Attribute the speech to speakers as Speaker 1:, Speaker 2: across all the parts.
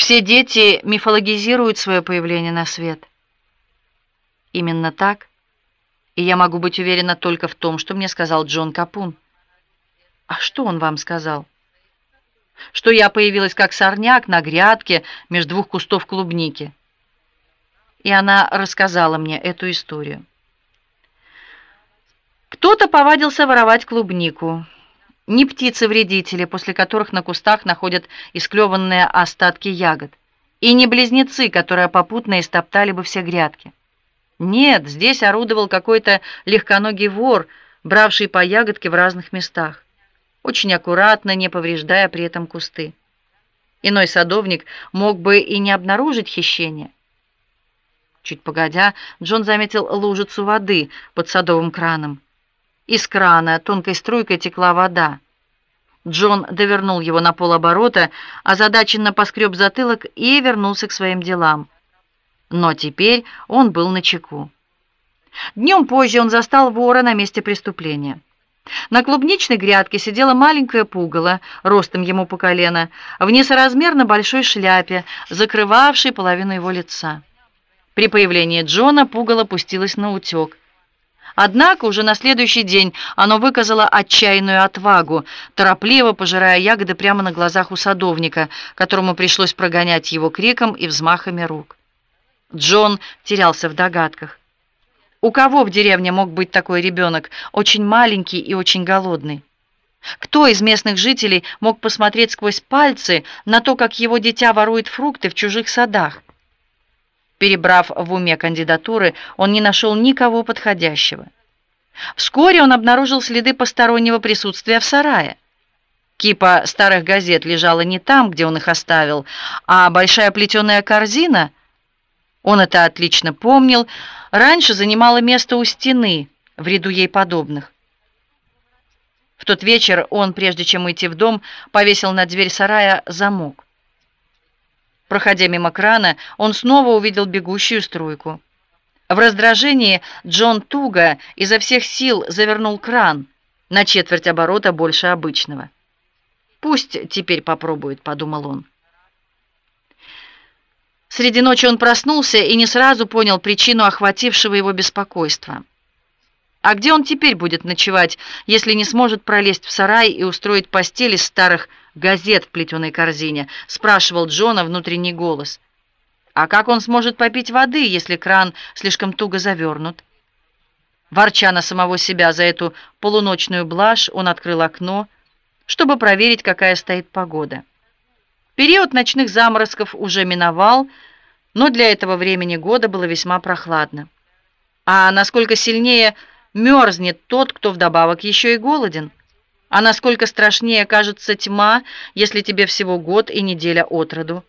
Speaker 1: Все дети мифологизируют свое появление на свет. Именно так. И я могу быть уверена только в том, что мне сказал Джон Капун. А что он вам сказал? Что я появилась как сорняк на грядке между двух кустов клубники. И она рассказала мне эту историю. Кто-то повадился воровать клубнику. Не птицы-вредители, после которых на кустах находят исклеванные остатки ягод, и не близнецы, которые попутно истоптали бы все грядки. Нет, здесь орудовал какой-то легконогий вор, бравший по ягодке в разных местах, очень аккуратно, не повреждая при этом кусты. Иной садовник мог бы и не обнаружить хищение. Чуть погодя, Джон заметил лужицу воды под садовым краном. Из крана тонкой струйкой текла вода. Джон довернул его на полоборота, озадаченно поскреб затылок и вернулся к своим делам. Но теперь он был начеку. Днем позже он застал вора на месте преступления. На клубничной грядке сидела маленькая пугало, ростом ему по колено, в несоразмерно большой шляпе, закрывавшей половину его лица. При появлении Джона пугало пустилось наутек. Однако уже на следующий день оно выказало отчаянную отвагу, торопливо пожирая ягоды прямо на глазах у садовника, которому пришлось прогонять его криком и взмахами рук. Джон терялся в догадках. У кого в деревне мог быть такой ребенок, очень маленький и очень голодный? Кто из местных жителей мог посмотреть сквозь пальцы на то, как его дитя ворует фрукты в чужих садах? Перебрав в уме кандидатуры, он не нашел никого подходящего. Вскоре он обнаружил следы постороннего присутствия в сарае. Кипа старых газет лежала не там, где он их оставил, а большая плетеная корзина, он это отлично помнил, раньше занимала место у стены в ряду ей подобных. В тот вечер он, прежде чем уйти в дом, повесил на дверь сарая замок. Проходя мимо крана, он снова увидел бегущую струйку. В раздражении Джон туго изо всех сил завернул кран на четверть оборота больше обычного. «Пусть теперь попробует», — подумал он. Среди ночи он проснулся и не сразу понял причину охватившего его беспокойства. А где он теперь будет ночевать, если не сможет пролезть в сарай и устроить постель из старых газет в плетеной корзине? Спрашивал Джона внутренний голос. А как он сможет попить воды, если кран слишком туго завернут? Ворча на самого себя за эту полуночную блажь, он открыл окно, чтобы проверить, какая стоит погода. Период ночных заморозков уже миновал, но для этого времени года было весьма прохладно. А насколько сильнее мерзнет тот, кто вдобавок еще и голоден? А насколько страшнее кажется тьма, если тебе всего год и неделя от роду?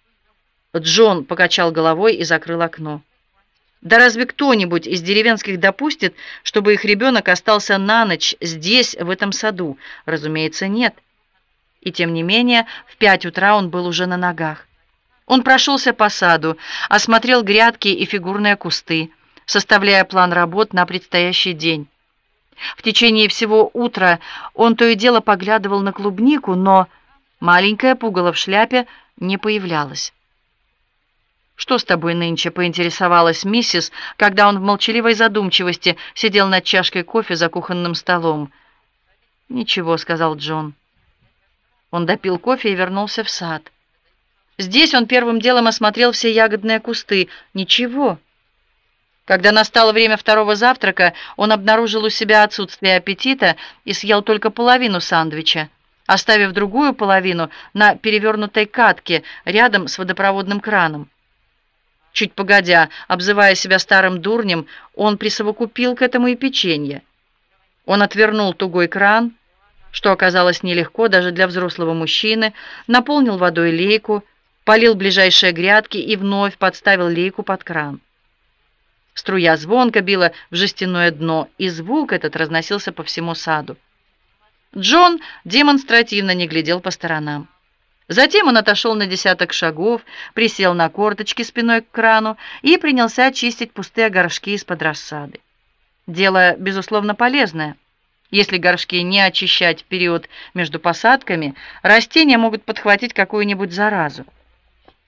Speaker 1: Джон покачал головой и закрыл окно. Да разве кто-нибудь из деревенских допустит, чтобы их ребенок остался на ночь здесь, в этом саду? Разумеется, нет. И тем не менее, в 5 утра он был уже на ногах. Он прошелся по саду, осмотрел грядки и фигурные кусты, составляя план работ на предстоящий день. В течение всего утра он то и дело поглядывал на клубнику, но маленькая пугало в шляпе не появлялась. «Что с тобой нынче?» — поинтересовалась миссис, когда он в молчаливой задумчивости сидел над чашкой кофе за кухонным столом. «Ничего», — сказал Джон. Он допил кофе и вернулся в сад. Здесь он первым делом осмотрел все ягодные кусты. Ничего. Когда настало время второго завтрака, он обнаружил у себя отсутствие аппетита и съел только половину сандвича, оставив другую половину на перевернутой катке рядом с водопроводным краном. Чуть погодя, обзывая себя старым дурнем, он присовокупил к этому и печенье. Он отвернул тугой кран, что оказалось нелегко даже для взрослого мужчины, наполнил водой лейку, полил ближайшие грядки и вновь подставил лейку под кран. Струя звонко била в жестяное дно, и звук этот разносился по всему саду. Джон демонстративно не глядел по сторонам. Затем он отошел на 10 шагов, присел на корточки спиной к крану и принялся очистить пустые горшки из-под рассады. Дело, безусловно, полезное. Если горшки не очищать в период между посадками, растения могут подхватить какую-нибудь заразу.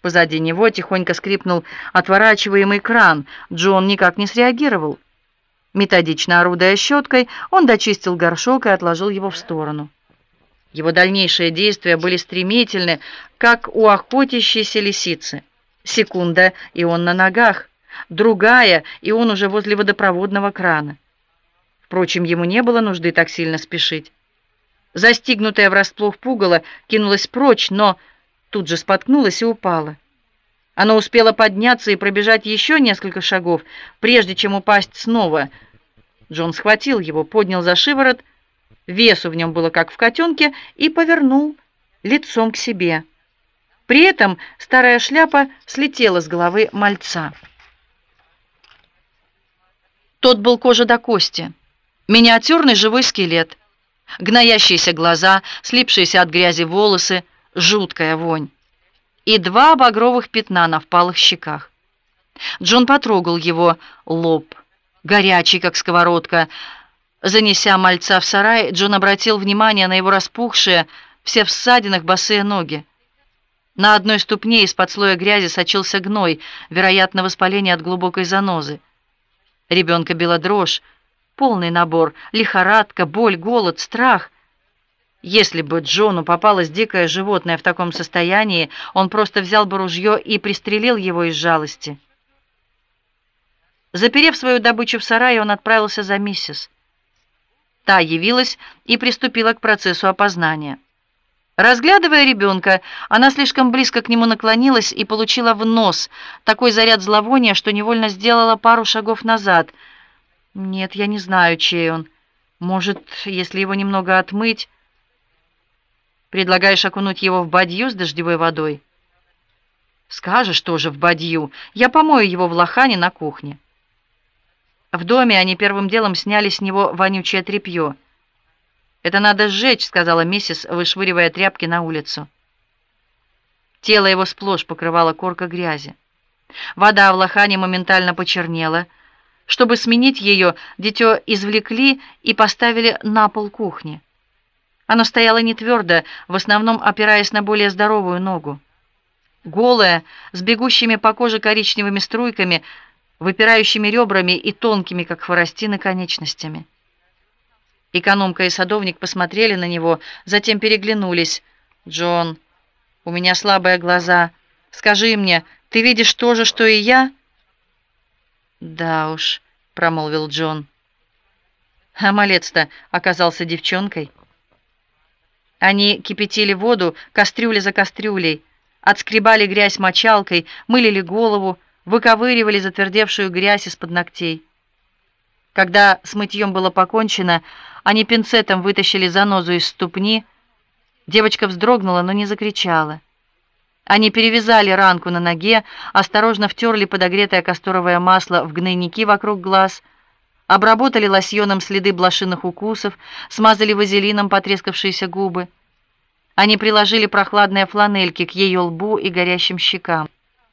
Speaker 1: Позади него тихонько скрипнул отворачиваемый кран. Джон никак не среагировал. Методично орудуя щеткой, он дочистил горшок и отложил его в сторону. Его дальнейшие действия были стремительны, как у охотящейся лисицы. Секунда, и он на ногах. Другая, и он уже возле водопроводного крана. Впрочем, ему не было нужды так сильно спешить. Застигнутая врасплох пугало кинулась прочь, но тут же споткнулась и упала. Оно успело подняться и пробежать еще несколько шагов, прежде чем упасть снова. Джон схватил его, поднял за шиворот, весу в нем было как в котенке, и повернул лицом к себе. При этом старая шляпа слетела с головы мальца. Тот был кожа до кости, миниатюрный живой скелет, гноящиеся глаза, слипшиеся от грязи волосы, жуткая вонь и 2 багровых пятна на впалых щеках. Джон потрогал его лоб, горячий, как сковородка. Занеся мальца в сарай, Джон обратил внимание на его распухшие, все в ссадинах, босые ноги. На одной ступне из-под слоя грязи сочился гной, вероятно, воспаление от глубокой занозы. Ребенка била дрожь, полный набор: лихорадка, боль, голод, страх. Если бы Джону попалось дикое животное в таком состоянии, он просто взял бы ружье и пристрелил его из жалости. Заперев свою добычу в сарае, он отправился за миссис. Та явилась и приступила к процессу опознания. Разглядывая ребенка, она слишком близко к нему наклонилась и получила в нос такой заряд зловония, что невольно сделала пару шагов назад. «Нет, я не знаю, чей он. Может, если его немного отмыть...» «Предлагаешь окунуть его в бадью с дождевой водой?» «Скажешь тоже в бадью. Я помою его в лохане на кухне». В доме они первым делом сняли с него вонючее тряпье. «Это надо сжечь», — сказала миссис, вышвыривая тряпки на улицу. Тело его сплошь покрывала корка грязи. Вода в лохане моментально почернела. Чтобы сменить ее, дитё извлекли и поставили на пол кухни. Оно стояло не твердо, в основном опираясь на более здоровую ногу. Голое, с бегущими по коже коричневыми струйками, выпирающими ребрами и тонкими, как хворостины, конечностями. Экономка и садовник посмотрели на него, затем переглянулись. «Джон, у меня слабые глаза. Скажи мне, ты видишь то же, что и я?» «Да уж», — промолвил Джон. «А малец-то оказался девчонкой». Они кипятили воду, кастрюля за кастрюлей, отскребали грязь мочалкой, мылили голову, выковыривали затвердевшую грязь из-под ногтей. Когда с мытьем было покончено, они пинцетом вытащили занозу из ступни. Девочка вздрогнула, но не закричала. Они перевязали ранку на ноге, осторожно втерли подогретое касторовое масло в гнойники вокруг глаз, обработали лосьоном следы блошиных укусов, смазали вазелином потрескавшиеся губы. Они приложили прохладные фланельки к ее лбу и горящим щекам.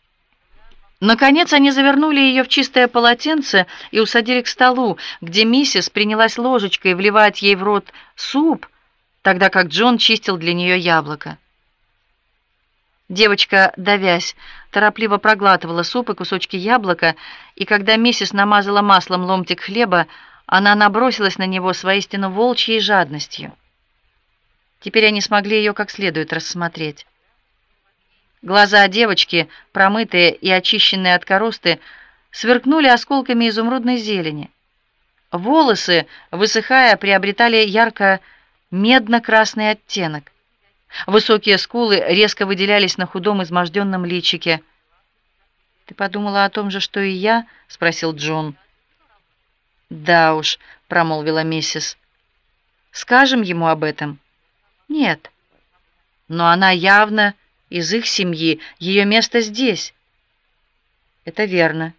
Speaker 1: Наконец они завернули ее в чистое полотенце и усадили к столу, где миссис принялась ложечкой вливать ей в рот суп, тогда как Джон чистил для нее яблоко. Девочка, давясь, торопливо проглатывала суп и кусочки яблока, и когда миссис намазала маслом ломтик хлеба, она набросилась на него с воистину волчьей жадностью. Теперь они смогли ее как следует рассмотреть. Глаза девочки, промытые и очищенные от коросты, сверкнули осколками изумрудной зелени. Волосы, высыхая, приобретали ярко-медно-красный оттенок. Высокие скулы резко выделялись на худом изможденном личике. «Ты подумала о том же, что и я?» — спросил Джон. «Да уж», — промолвила миссис. «Скажем ему об этом?» «Нет». «Но она явно из их семьи, ее место здесь». «Это верно».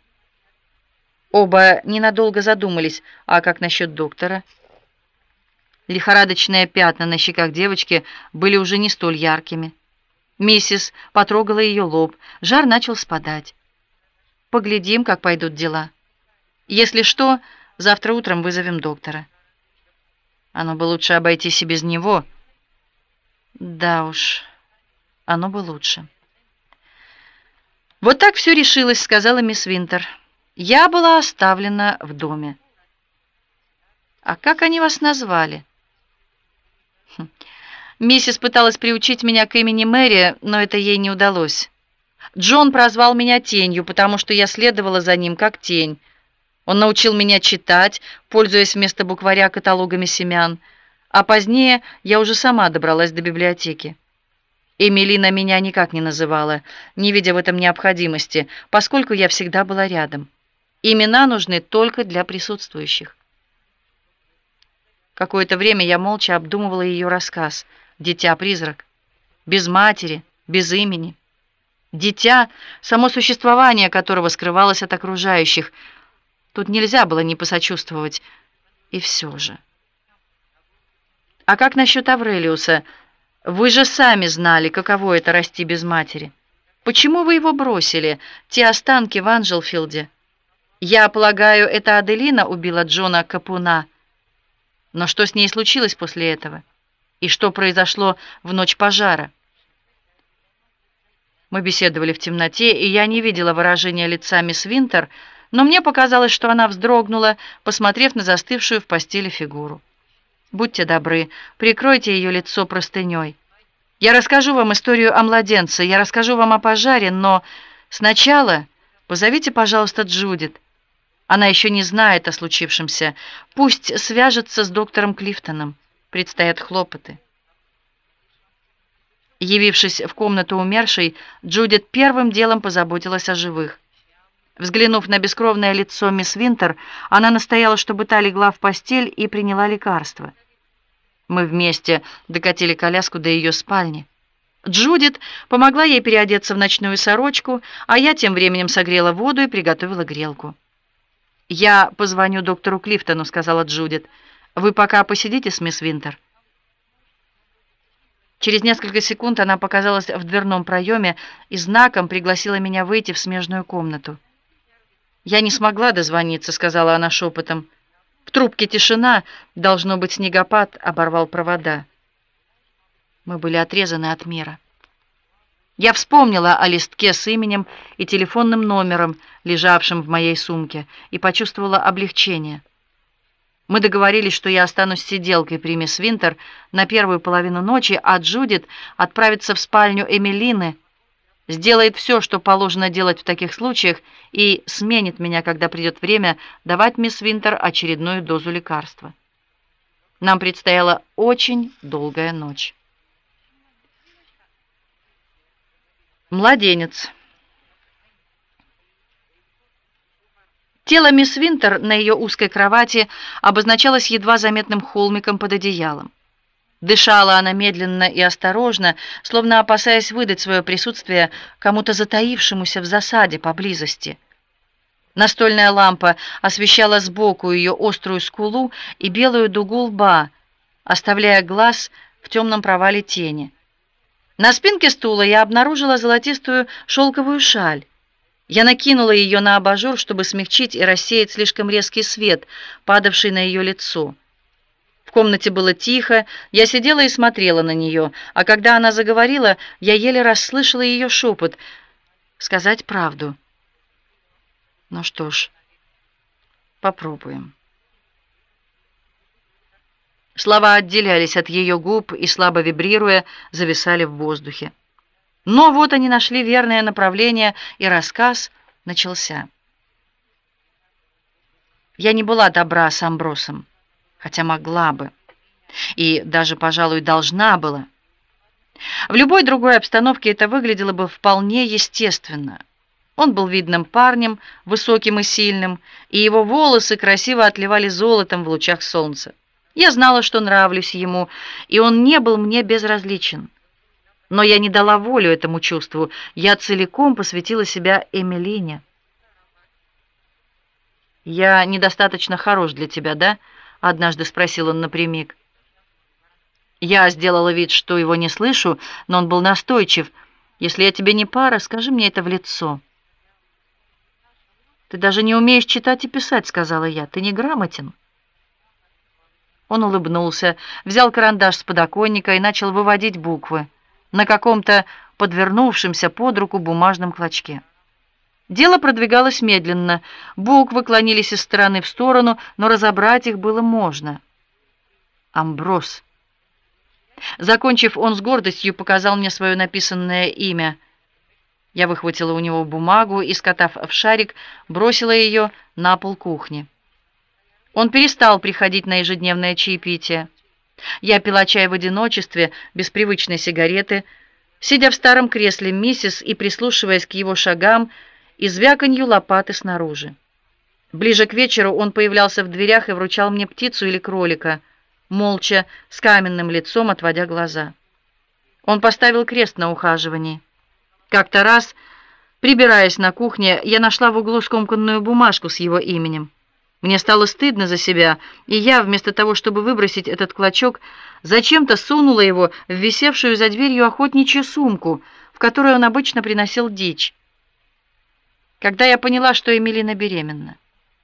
Speaker 1: Оба ненадолго задумались. «А как насчет доктора?» Лихорадочные пятна на щеках девочки были уже не столь яркими. Миссис потрогала ее лоб. Жар начал спадать. «Поглядим, как пойдут дела. Если что, завтра утром вызовем доктора». «Оно бы лучше обойтись и без него». «Да уж, оно бы лучше». «Вот так все решилось», — сказала мисс Винтер. «Я была оставлена в доме». «А как они вас назвали?» Миссис пыталась приучить меня к имени Мэри, но это ей не удалось. Джон прозвал меня Тенью, потому что я следовала за ним как тень. Он научил меня читать, пользуясь вместо букваря каталогами семян, а позднее я уже сама добралась до библиотеки. Эмилина меня никак не называла, не видя в этом необходимости, поскольку я всегда была рядом. Имена нужны только для присутствующих. Какое-то время я молча обдумывала ее рассказ «Дитя-призрак». Без матери, без имени. Дитя, само существование которого скрывалось от окружающих. Тут нельзя было не посочувствовать. И все же. «А как насчет Аврелиуса? Вы же сами знали, каково это расти без матери. Почему вы его бросили, те останки в Анджелфилде? Я полагаю, это Аделина убила Джона Капуна. Но что с ней случилось после этого? И что произошло в ночь пожара?» Мы беседовали в темноте, и я не видела выражения лица мисс Винтер, но мне показалось, что она вздрогнула, посмотрев на застывшую в постели фигуру. «Будьте добры, прикройте ее лицо простыней. Я расскажу вам историю о младенце, я расскажу вам о пожаре, но сначала позовите, пожалуйста, Джудит. Она еще не знает о случившемся. Пусть свяжется с доктором Клифтоном. Предстоят хлопоты». Явившись в комнату умершей, Джудит первым делом позаботилась о живых. Взглянув на бескровное лицо мисс Винтер, она настояла, чтобы та легла в постель и приняла лекарство. Мы вместе докатили коляску до ее спальни. Джудит помогла ей переодеться в ночную сорочку, а я тем временем согрела воду и приготовила грелку. «Я позвоню доктору Клифтону», — сказала Джудит. «Вы пока посидите с мисс Винтер». Через несколько секунд она показалась в дверном проеме и знаком пригласила меня выйти в смежную комнату. «Я не смогла дозвониться», — сказала она шепотом. «В трубке тишина, должно быть, снегопад оборвал провода». Мы были отрезаны от мира. Я вспомнила о листке с именем и телефонным номером, лежавшим в моей сумке, и почувствовала облегчение. Мы договорились, что я останусь сиделкой при мисс Винтер на первую половину ночи, а Джудит отправится в спальню Эмилины, сделает все, что положено делать в таких случаях, и сменит меня, когда придет время давать мисс Винтер очередную дозу лекарства. Нам предстояла очень долгая ночь. Младенец. Тело мисс Винтер на ее узкой кровати обозначалось едва заметным холмиком под одеялом. Дышала она медленно и осторожно, словно опасаясь выдать свое присутствие кому-то затаившемуся в засаде поблизости. Настольная лампа освещала сбоку ее острую скулу и белую дугу лба, оставляя глаз в темном провале тени. На спинке стула я обнаружила золотистую шелковую шаль. Я накинула ее на абажур, чтобы смягчить и рассеять слишком резкий свет, падавший на ее лицо. В комнате было тихо, я сидела и смотрела на нее, а когда она заговорила, я еле расслышала ее шепот. Сказать правду. Ну что ж, попробуем. Слова отделялись от ее губ и, слабо вибрируя, зависали в воздухе. Но вот они нашли верное направление, и рассказ начался. Я не была добра с Амбросом, хотя могла бы, и даже, пожалуй, должна была. В любой другой обстановке это выглядело бы вполне естественно. Он был видным парнем, высоким и сильным, и его волосы красиво отливали золотом в лучах солнца. Я знала, что нравлюсь ему, и он не был мне безразличен. Но я не дала волю этому чувству, я целиком посвятила себя Эмилине. «Я недостаточно хорош для тебя, да?» — однажды спросил он напрямик. Я сделала вид, что его не слышу, но он был настойчив. «Если я тебе не пара, скажи мне это в лицо». «Ты даже не умеешь читать и писать», — сказала я. «Ты неграмотен». Он улыбнулся, взял карандаш с подоконника и начал выводить буквы на каком-то подвернувшемся под руку бумажном клочке. Дело продвигалось медленно, буквы клонились из стороны в сторону, но разобрать их было можно. Амброс. Закончив, он с гордостью показал мне свое написанное имя. Я выхватила у него бумагу и, скатав в шарик, бросила ее на пол кухни. Он перестал приходить на ежедневное чаепитие. Я пила чай в одиночестве, без привычной сигареты, сидя в старом кресле миссис и прислушиваясь к его шагам и звяканью лопаты снаружи. Ближе к вечеру он появлялся в дверях и вручал мне птицу или кролика, молча, с каменным лицом, отводя глаза. Он поставил крест на ухаживании. Как-то раз, прибираясь на кухне, я нашла в углу скомканную бумажку с его именем. Мне стало стыдно за себя, и я, вместо того, чтобы выбросить этот клочок, зачем-то сунула его в висевшую за дверью охотничью сумку, в которую он обычно приносил дичь. Когда я поняла, что Эмилина беременна.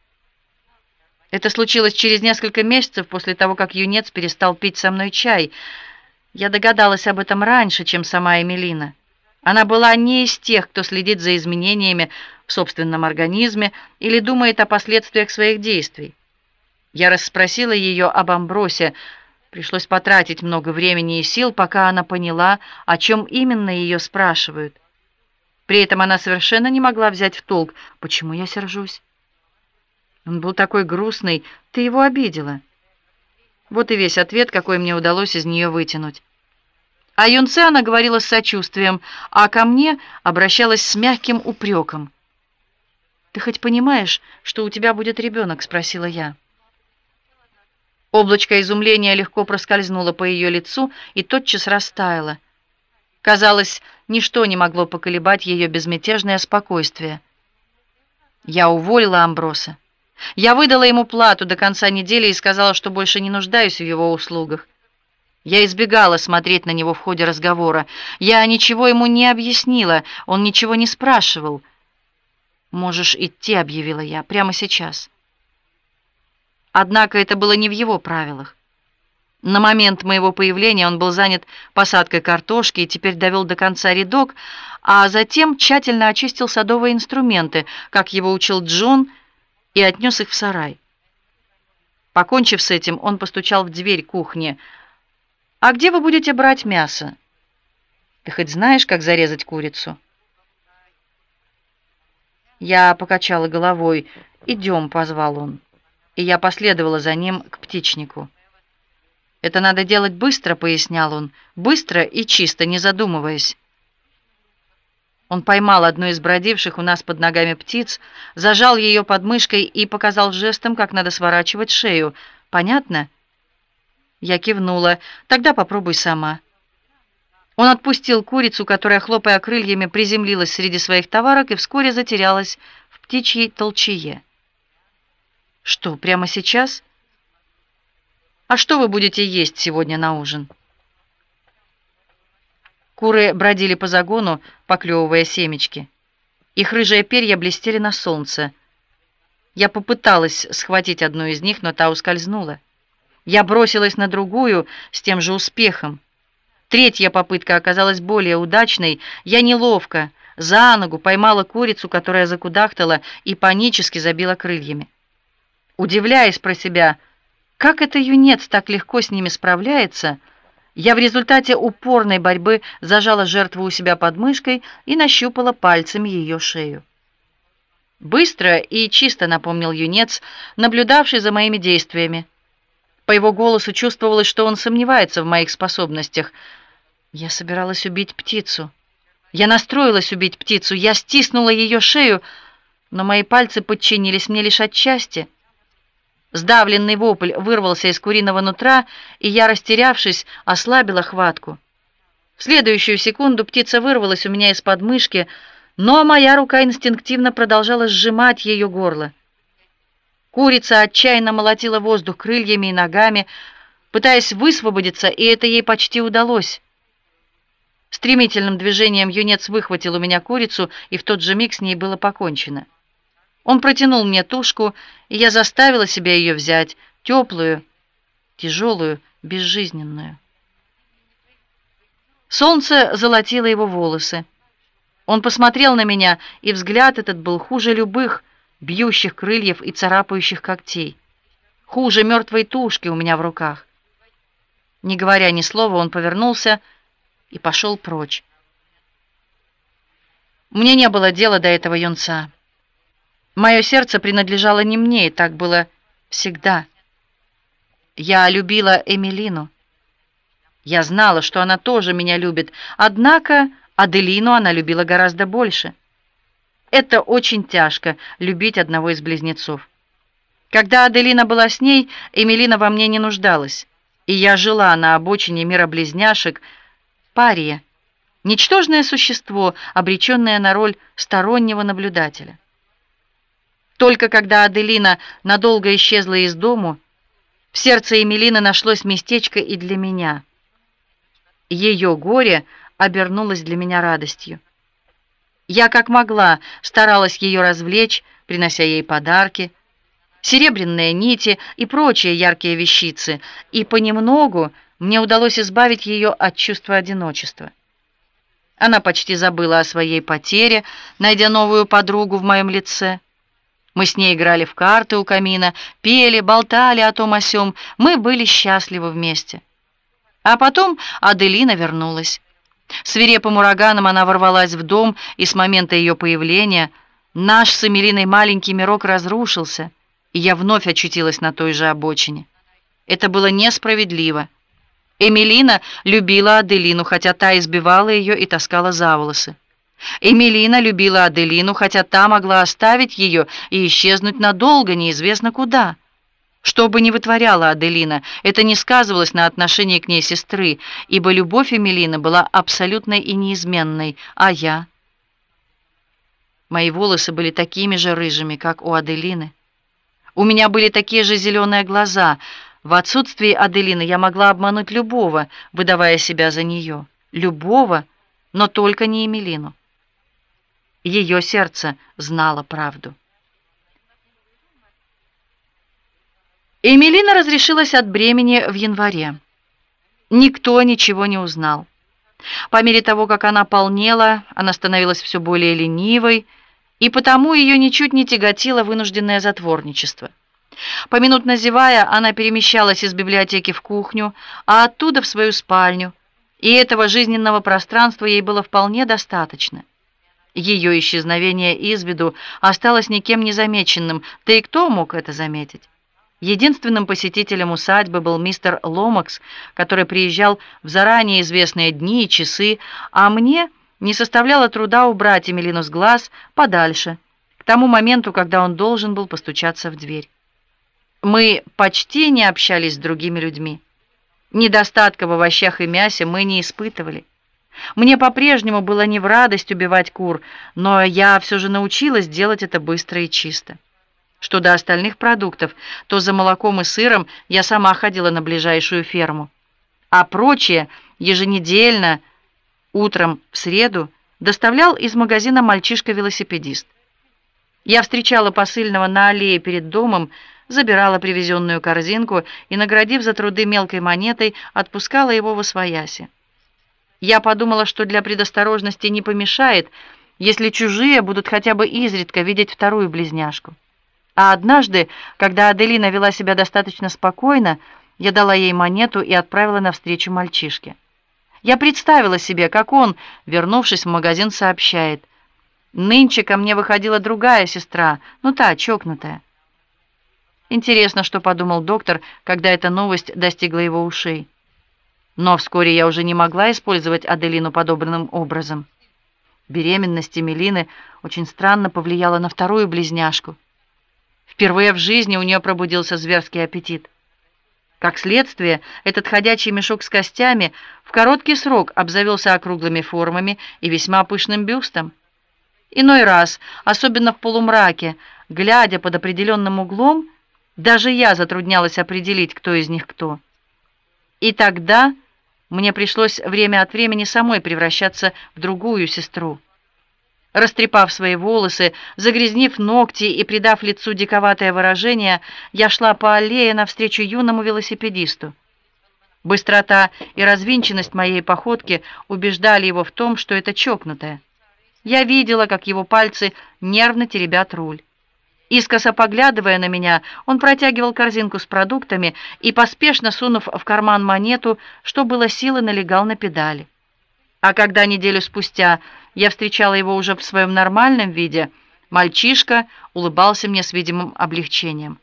Speaker 1: Это случилось через несколько месяцев после того, как юнец перестал пить со мной чай. Я догадалась об этом раньше, чем сама Эмилина. Она была не из тех, кто следит за изменениями в собственном организме или думает о последствиях своих действий. Я расспросила ее об Амбросе. Пришлось потратить много времени и сил, пока она поняла, о чем именно ее спрашивают. При этом она совершенно не могла взять в толк, почему я сержусь. Он был такой грустный, ты его обидела. Вот и весь ответ, какой мне удалось из нее вытянуть. О юнце она говорила с сочувствием, а ко мне обращалась с мягким упреком. «Ты хоть понимаешь, что у тебя будет ребенок?» — спросила я. Облачко изумления легко проскользнуло по ее лицу и тотчас растаяло. Казалось, ничто не могло поколебать ее безмятежное спокойствие. Я уволила Амброса. Я выдала ему плату до конца недели и сказала, что больше не нуждаюсь в его услугах. Я избегала смотреть на него в ходе разговора. Я ничего ему не объяснила, он ничего не спрашивал. «Можешь идти», — объявила я, — «прямо сейчас». Однако это было не в его правилах. На момент моего появления он был занят посадкой картошки и теперь довел до конца рядок, а затем тщательно очистил садовые инструменты, как его учил Джон, и отнес их в сарай. Покончив с этим, он постучал в дверь кухни. «А где вы будете брать мясо? Ты хоть знаешь, как зарезать курицу?» Я покачала головой. «Идем», — позвал он. И я последовала за ним к птичнику. «Это надо делать быстро», — пояснял он. «Быстро и чисто, не задумываясь». Он поймал одну из бродивших у нас под ногами птиц, зажал ее под мышкой и показал жестом, как надо сворачивать шею. «Понятно?» Я кивнула. «Тогда попробуй сама». Он отпустил курицу, которая, хлопая крыльями, приземлилась среди своих товарок и вскоре затерялась в птичьей толчее. «Что, прямо сейчас? А что вы будете есть сегодня на ужин?» Куры бродили по загону, поклевывая семечки. Их рыжие перья блестели на солнце. Я попыталась схватить одну из них, но та ускользнула. Я бросилась на другую с тем же успехом. Третья попытка оказалась более удачной. Я неловко, за ногу поймала курицу, которая закудахтала и панически забила крыльями. Удивляясь про себя, как это юнец так легко с ними справляется, я в результате упорной борьбы зажала жертву у себя под мышкой и нащупала пальцами ее шею. «Быстро и чисто», — напомнил юнец, наблюдавший за моими действиями. По его голосу чувствовалось, что он сомневается в моих способностях. Я собиралась убить птицу. Я настроилась убить птицу, я стиснула ее шею, но мои пальцы подчинились мне лишь отчасти. Сдавленный вопль вырвался из куриного нутра, и я, растерявшись, ослабила хватку. В следующую секунду птица вырвалась у меня из-под мышки, но моя рука инстинктивно продолжала сжимать ее горло. Курица отчаянно молотила воздух крыльями и ногами, пытаясь высвободиться, и это ей почти удалось. Стремительным движением юнец выхватил у меня курицу, и в тот же миг с ней было покончено. Он протянул мне тушку, и я заставила себя ее взять, теплую, тяжелую, безжизненную. Солнце золотило его волосы. Он посмотрел на меня, и взгляд этот был хуже любых бьющих крыльев и царапающих когтей, хуже мертвой тушки у меня в руках. Не говоря ни слова, он повернулся и пошел прочь. Мне не было дела до этого юнца. Мое сердце принадлежало не мне, и так было всегда. Я любила Эмилину. Я знала, что она тоже меня любит, однако Аделину она любила гораздо больше. Это очень тяжко — любить одного из близнецов. Когда Аделина была с ней, Эмилина во мне не нуждалась, и я жила на обочине мира близняшек, пария, ничтожное существо, обреченное на роль стороннего наблюдателя. Только когда Аделина надолго исчезла из дому, в сердце Эмилины нашлось местечко и для меня. Ее горе обернулось для меня радостью. Я как могла старалась ее развлечь, принося ей подарки, серебряные нити и прочие яркие вещицы, и понемногу мне удалось избавить ее от чувства одиночества. Она почти забыла о своей потере, найдя новую подругу в моем лице. Мы с ней играли в карты у камина, пели, болтали о том о сём, мы были счастливы вместе. А потом Аделина вернулась. Свирепым ураганом она ворвалась в дом, и с момента ее появления наш с Эмилиной маленький мирок разрушился, и я вновь очутилась на той же обочине. Это было несправедливо. Эмилина любила Аделину, хотя та избивала ее и таскала за волосы. Эмилина любила Аделину, хотя та могла оставить ее и исчезнуть надолго, неизвестно куда. Что бы ни вытворяла Аделина, это не сказывалось на отношении к ней сестры, ибо любовь Эмилины была абсолютной и неизменной, а я... Мои волосы были такими же рыжими, как у Аделины. У меня были такие же зеленые глаза. В отсутствии Аделины я могла обмануть любого, выдавая себя за нее. Любого, но только не Эмилину. Ее сердце знало правду. Эмилина разрешилась от бремени в январе. Никто ничего не узнал. По мере того, как она полнела, она становилась все более ленивой, и потому ее ничуть не тяготило вынужденное затворничество. Поминутно зевая, она перемещалась из библиотеки в кухню, а оттуда в свою спальню, и этого жизненного пространства ей было вполне достаточно. Ее исчезновение из виду осталось никем не замеченным, да и кто мог это заметить? Единственным посетителем усадьбы был мистер Ломакс, который приезжал в заранее известные дни и часы, а мне не составляло труда убрать Эмилину с глаз подальше, к тому моменту, когда он должен был постучаться в дверь. Мы почти не общались с другими людьми. Недостатка в овощах и мясе мы не испытывали. Мне по-прежнему было не в радость убивать кур, но я все же научилась делать это быстро и чисто. Что до остальных продуктов, то за молоком и сыром я сама ходила на ближайшую ферму, а прочее еженедельно утром в среду доставлял из магазина мальчишка-велосипедист. Я встречала посыльного на аллее перед домом, забирала привезенную корзинку и, наградив за труды мелкой монетой, отпускала его восвояси. Я подумала, что для предосторожности не помешает, если чужие будут хотя бы изредка видеть вторую близняшку. А однажды, когда Аделина вела себя достаточно спокойно, я дала ей монету и отправила навстречу мальчишке. Я представила себе, как он, вернувшись в магазин, сообщает: «Нынче ко мне выходила другая сестра, ну та, чокнутая». Интересно, что подумал доктор, когда эта новость достигла его ушей. Но вскоре я уже не могла использовать Аделину подобранным образом. Беременность Эмилины очень странно повлияла на вторую близняшку. Впервые в жизни у нее пробудился зверский аппетит. Как следствие, этот ходячий мешок с костями в короткий срок обзавелся округлыми формами и весьма пышным бюстом. Иной раз, особенно в полумраке, глядя под определенным углом, даже я затруднялась определить, кто из них кто. И тогда мне пришлось время от времени самой превращаться в другую сестру. Растрепав свои волосы, загрязнив ногти и придав лицу диковатое выражение, я шла по аллее навстречу юному велосипедисту. Быстрота и развинченность моей походки убеждали его в том, что это чокнутая. Я видела, как его пальцы нервно теребят руль. Искоса поглядывая на меня, он протягивал корзинку с продуктами и, поспешно сунув в карман монету, что было силы, налегал на педали. А когда неделю спустя я встречала его уже в своем нормальном виде, мальчишка улыбался мне с видимым облегчением.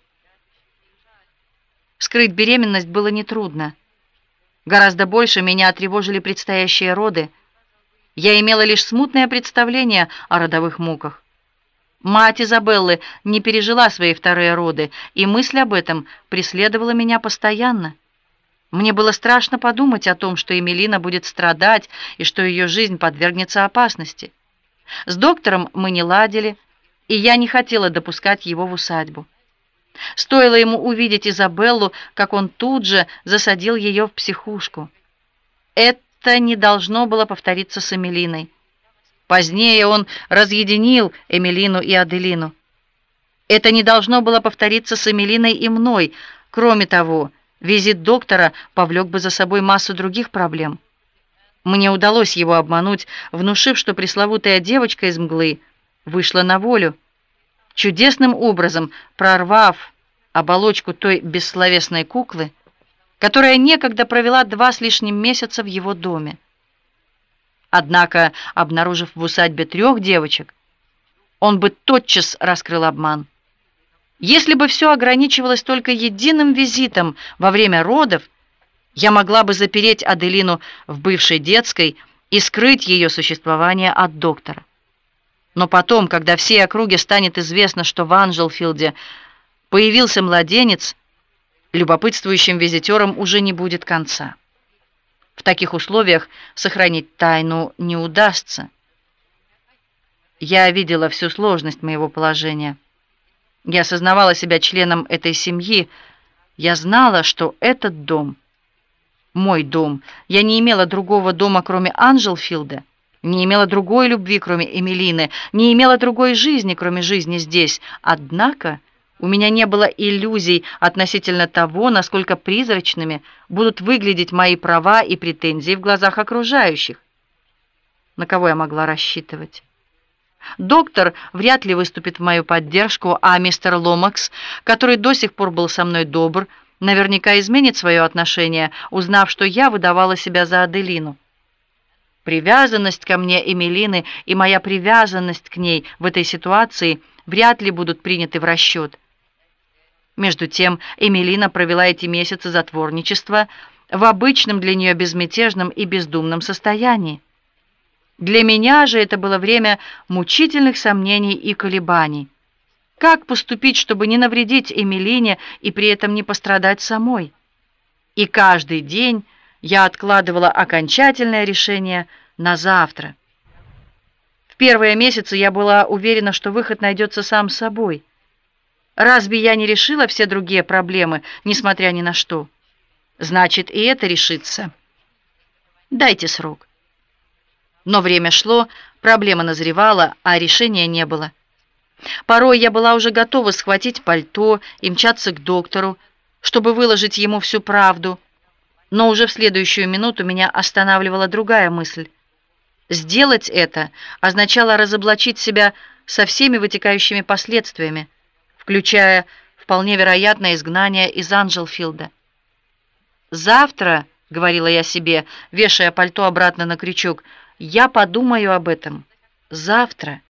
Speaker 1: Скрыть беременность было нетрудно. Гораздо больше меня тревожили предстоящие роды. Я имела лишь смутное представление о родовых муках. Мать Изабеллы не пережила свои вторые роды, и мысль об этом преследовала меня постоянно. Мне было страшно подумать о том, что Эмилина будет страдать и что ее жизнь подвергнется опасности. С доктором мы не ладили, и я не хотела допускать его в усадьбу. Стоило ему увидеть Изабеллу, как он тут же засадил ее в психушку. Это не должно было повториться с Эмилиной. Позднее он разъединил Эмилину и Аделину. Это не должно было повториться с Эмилиной и мной. Кроме того, визит доктора повлек бы за собой массу других проблем. Мне удалось его обмануть, внушив, что пресловутая девочка из мглы вышла на волю, чудесным образом прорвав оболочку той бессловесной куклы, которая некогда провела 2 с лишним месяца в его доме. Однако, обнаружив в усадьбе 3 девочек, он бы тотчас раскрыл обман. Если бы все ограничивалось только единым визитом во время родов, я могла бы запереть Аделину в бывшей детской и скрыть ее существование от доктора. Но потом, когда всей округе станет известно, что в Анжелфилде появился младенец, любопытствующим визитерам уже не будет конца. В таких условиях сохранить тайну не удастся. Я видела всю сложность моего положения. Я осознавала себя членом этой семьи. Я знала, что этот дом — мой дом. Я не имела другого дома, кроме Анжелфилда, не имела другой любви, кроме Эмилины, не имела другой жизни, кроме жизни здесь. Однако у меня не было иллюзий относительно того, насколько призрачными будут выглядеть мои права и претензии в глазах окружающих. На кого я могла рассчитывать? Доктор вряд ли выступит в мою поддержку, а мистер Ломакс, который до сих пор был со мной добр, наверняка изменит свое отношение, узнав, что я выдавала себя за Аделину. Привязанность ко мне Эмилины и моя привязанность к ней в этой ситуации вряд ли будут приняты в расчет. Между тем, Эмилина провела эти месяцы затворничества в обычном для нее безмятежном и бездумном состоянии. Для меня же это было время мучительных сомнений и колебаний. Как поступить, чтобы не навредить Эмилине и при этом не пострадать самой? И каждый день я откладывала окончательное решение на завтра. В первые месяцы я была уверена, что выход найдется сам собой. Разве я не решила все другие проблемы, несмотря ни на что? Значит, и это решится. Дайте срок. Но время шло, проблема назревала, а решения не было. Порой я была уже готова схватить пальто и мчаться к доктору, чтобы выложить ему всю правду. Но уже в следующую минуту меня останавливала другая мысль. Сделать это означало разоблачить себя со всеми вытекающими последствиями, включая вполне вероятное изгнание из Анжелфилда. «Завтра», — говорила я себе, вешая пальто обратно на крючок, — «я подумаю об этом. Завтра».